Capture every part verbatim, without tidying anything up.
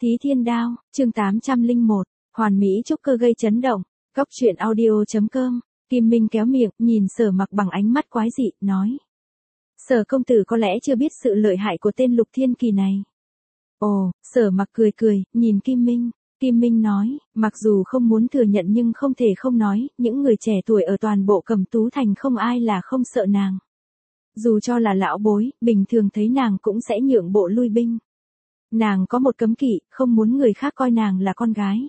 Thí Thiên Đao, chương tám trăm lẻ một, hoàn mỹ trúc cơ gây chấn động, góc truyện audio chấm com, Kim Minh kéo miệng, nhìn Sở Mặc bằng ánh mắt quái dị, nói. Sở công tử có lẽ chưa biết sự lợi hại của tên Lục Thiên Kỳ này. Ồ, Sở Mặc cười cười, nhìn Kim Minh. Kim Minh nói, mặc dù không muốn thừa nhận nhưng không thể không nói, những người trẻ tuổi ở toàn bộ Cẩm Tú Thành không ai là không sợ nàng. Dù cho là lão bối, bình thường thấy nàng cũng sẽ nhượng bộ lui binh. Nàng có một cấm kỵ, không muốn người khác coi nàng là con gái.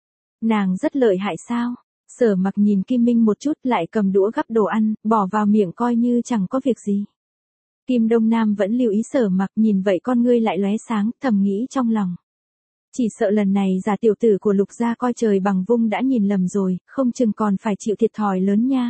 Nàng rất lợi hại sao? Sở Mặc nhìn Kim Minh một chút lại cầm đũa gắp đồ ăn, bỏ vào miệng coi như chẳng có việc gì. Kim Đông Nam vẫn lưu ý Sở Mặc, nhìn vậy con ngươi lại lóe sáng, thầm nghĩ trong lòng. Chỉ sợ lần này già tiểu tử của Lục gia coi trời bằng vung đã nhìn lầm rồi, không chừng còn phải chịu thiệt thòi lớn nha.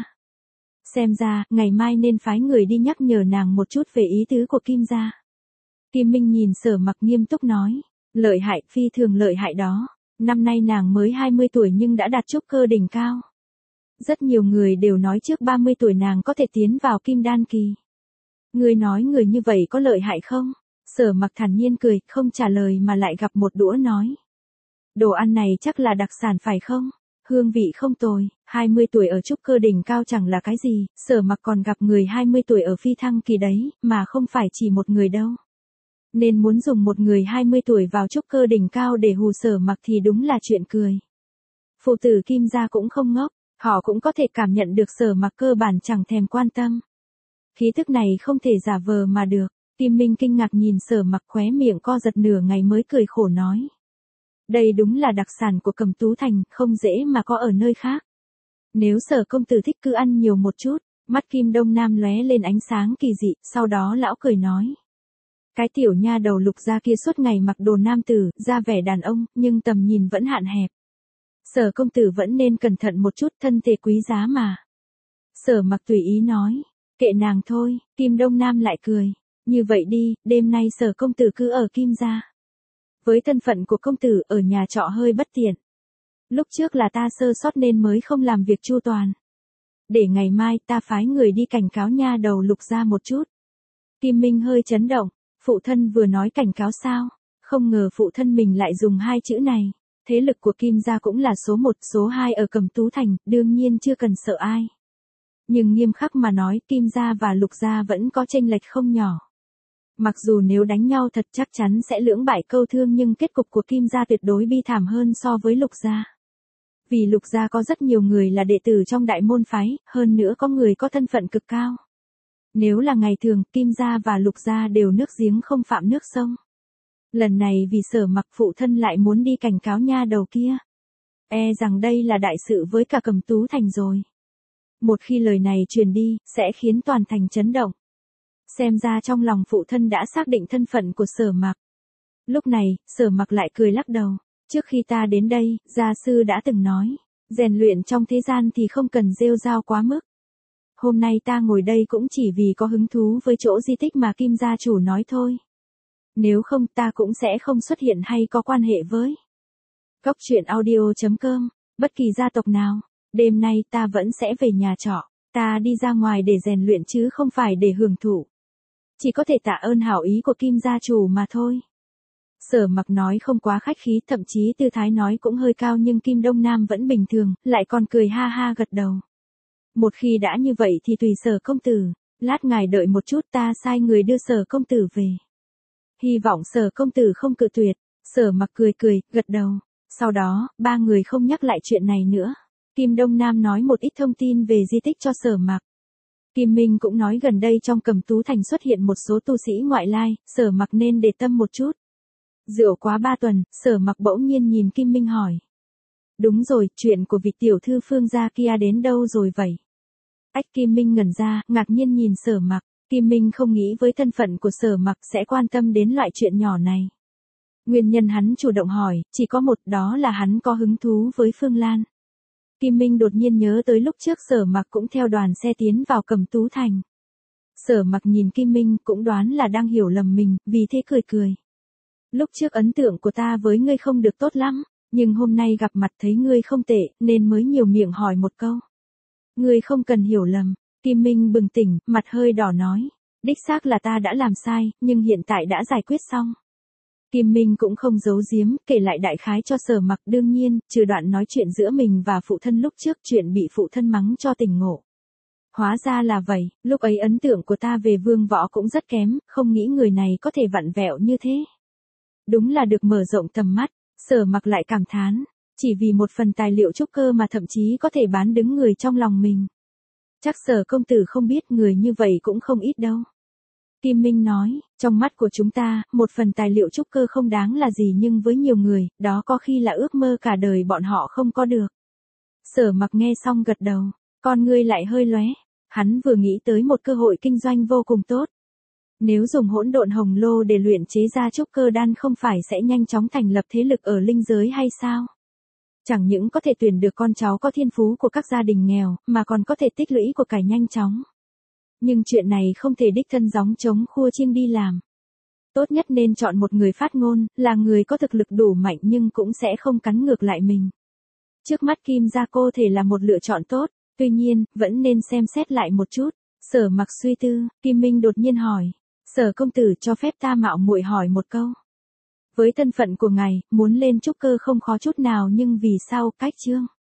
Xem ra, ngày mai nên phái người đi nhắc nhở nàng một chút về ý tứ của Kim gia. Kim Minh nhìn Sở Mặc nghiêm túc nói, lợi hại, phi thường lợi hại đó. Năm nay nàng mới hai mươi tuổi nhưng đã đạt trúc cơ đỉnh cao. Rất nhiều người đều nói trước ba mươi tuổi nàng có thể tiến vào kim đan kỳ. Người nói người như vậy có lợi hại không? Sở Mặc thản nhiên cười, không trả lời mà lại gặp một đũa nói. Đồ ăn này chắc là đặc sản phải không? Hương vị không tồi, hai mươi tuổi ở trúc cơ đỉnh cao chẳng là cái gì, Sở Mặc còn gặp người hai mươi tuổi ở phi thăng kỳ đấy, mà không phải chỉ một người đâu. Nên muốn dùng một người hai mươi tuổi vào trúc cơ đỉnh cao để hù Sở Mặc thì đúng là chuyện cười. Phụ tử Kim gia cũng không ngốc, họ cũng có thể cảm nhận được Sở Mặc cơ bản chẳng thèm quan tâm. Khí thức này không thể giả vờ mà được. Kim Minh kinh ngạc nhìn Sở Mặc, khóe miệng co giật nửa ngày mới cười khổ nói. Đây đúng là đặc sản của Cẩm Tú Thành, không dễ mà có ở nơi khác. Nếu Sở công tử thích cứ ăn nhiều một chút, mắt Kim Đông Nam lóe lên ánh sáng kỳ dị, sau đó lão cười nói. Cái tiểu nha đầu Lục gia kia suốt ngày mặc đồ nam tử, ra vẻ đàn ông, nhưng tầm nhìn vẫn hạn hẹp. Sở công tử vẫn nên cẩn thận một chút, thân thể quý giá mà. Sở Mặc tùy ý nói, kệ nàng thôi. Kim Đông Nam lại cười. Như vậy đi, đêm nay Sở công tử cứ ở Kim gia. Với thân phận của công tử ở nhà trọ hơi bất tiện. Lúc trước là ta sơ sót nên mới không làm việc chu toàn. Để ngày mai ta phái người đi cảnh cáo nha đầu Lục gia một chút. Kim Minh hơi chấn động. Phụ thân vừa nói cảnh cáo sao? Không ngờ phụ thân mình lại dùng hai chữ này. Thế lực của Kim gia cũng là số một, số hai ở Cẩm Tú Thành, đương nhiên chưa cần sợ ai. Nhưng nghiêm khắc mà nói, Kim gia và Lục gia vẫn có chênh lệch không nhỏ. Mặc dù nếu đánh nhau thật chắc chắn sẽ lưỡng bại câu thương nhưng kết cục của Kim gia tuyệt đối bi thảm hơn so với Lục gia. Vì Lục gia có rất nhiều người là đệ tử trong đại môn phái, hơn nữa có người có thân phận cực cao. Nếu là ngày thường, Kim gia và Lục gia đều nước giếng không phạm nước sông. Lần này vì Sở Mặc phụ thân lại muốn đi cảnh cáo nha đầu kia. E rằng đây là đại sự với cả Cẩm Tú Thành rồi. Một khi lời này truyền đi, sẽ khiến toàn thành chấn động. Xem ra trong lòng phụ thân đã xác định thân phận của Sở Mặc. Lúc này, Sở Mặc lại cười lắc đầu. Trước khi ta đến đây, gia sư đã từng nói, rèn luyện trong thế gian thì không cần rêu rao quá mức. Hôm nay ta ngồi đây cũng chỉ vì có hứng thú với chỗ di tích mà Kim gia chủ nói thôi. Nếu không ta cũng sẽ không xuất hiện hay có quan hệ với. Góc truyện audio chấm com, bất kỳ gia tộc nào, đêm nay ta vẫn sẽ về nhà trọ, ta đi ra ngoài để rèn luyện chứ không phải để hưởng thụ. Chỉ có thể tạ ơn hảo ý của Kim gia chủ mà thôi. Sở Mặc nói không quá khách khí, thậm chí tư thái nói cũng hơi cao nhưng Kim Đông Nam vẫn bình thường, lại còn cười ha ha gật đầu. Một khi đã như vậy thì tùy Sở công tử, lát ngài đợi một chút ta sai người đưa Sở công tử về. Hy vọng Sở công tử không cự tuyệt. Sở Mặc cười cười, gật đầu. Sau đó, ba người không nhắc lại chuyện này nữa. Kim Đông Nam nói một ít thông tin về di tích cho Sở Mặc. Kim Minh cũng nói gần đây trong Cẩm Tú Thành xuất hiện một số tu sĩ ngoại lai, Sở Mặc nên để tâm một chút. Rượu quá ba tuần, Sở Mặc bỗng nhiên nhìn Kim Minh hỏi. Đúng rồi, chuyện của vị tiểu thư Phương gia kia đến đâu rồi vậy? Ách Kim Minh ngẩn ra, ngạc nhiên nhìn Sở Mặc. Kim Minh không nghĩ với thân phận của Sở Mặc sẽ quan tâm đến loại chuyện nhỏ này. Nguyên nhân hắn chủ động hỏi, chỉ có một, đó là hắn có hứng thú với Phương Lan. Kim Minh đột nhiên nhớ tới lúc trước Sở Mặc cũng theo đoàn xe tiến vào Cẩm Tú Thành. Sở Mặc nhìn Kim Minh cũng đoán là đang hiểu lầm mình, vì thế cười cười. Lúc trước ấn tượng của ta với ngươi không được tốt lắm, nhưng hôm nay gặp mặt thấy ngươi không tệ, nên mới nhiều miệng hỏi một câu. Ngươi không cần hiểu lầm. Kim Minh bừng tỉnh, mặt hơi đỏ nói. Đích xác là ta đã làm sai, nhưng hiện tại đã giải quyết xong. Kim Minh cũng không giấu giếm, kể lại đại khái cho Sở Mặc, đương nhiên, trừ đoạn nói chuyện giữa mình và phụ thân lúc trước, chuyện bị phụ thân mắng cho tỉnh ngộ. Hóa ra là vậy, lúc ấy ấn tượng của ta về Vương Võ cũng rất kém, không nghĩ người này có thể vặn vẹo như thế. Đúng là được mở rộng tầm mắt, Sở Mặc lại cảm thán, chỉ vì một phần tài liệu trúc cơ mà thậm chí có thể bán đứng người trong lòng mình. Chắc Sở công tử không biết người như vậy cũng không ít đâu. Kim Minh nói, trong mắt của chúng ta, một phần tài liệu trúc cơ không đáng là gì nhưng với nhiều người, đó có khi là ước mơ cả đời bọn họ không có được. Sở Mặc nghe xong gật đầu, con ngươi lại hơi lóe, hắn vừa nghĩ tới một cơ hội kinh doanh vô cùng tốt. Nếu dùng hỗn độn hồng lô để luyện chế ra trúc cơ đan không phải sẽ nhanh chóng thành lập thế lực ở linh giới hay sao? Chẳng những có thể tuyển được con cháu có thiên phú của các gia đình nghèo, mà còn có thể tích lũy của cải nhanh chóng. Nhưng chuyện này không thể đích thân gióng trống khua chiêng đi làm. Tốt nhất nên chọn một người phát ngôn, là người có thực lực đủ mạnh nhưng cũng sẽ không cắn ngược lại mình. Trước mắt Kim gia cô thể là một lựa chọn tốt, tuy nhiên, vẫn nên xem xét lại một chút. Sở Mặc suy tư, Kim Minh đột nhiên hỏi, Sở công tử cho phép ta mạo muội hỏi một câu. Với thân phận của ngài, muốn lên trúc cơ không khó chút nào nhưng vì sao cách chương?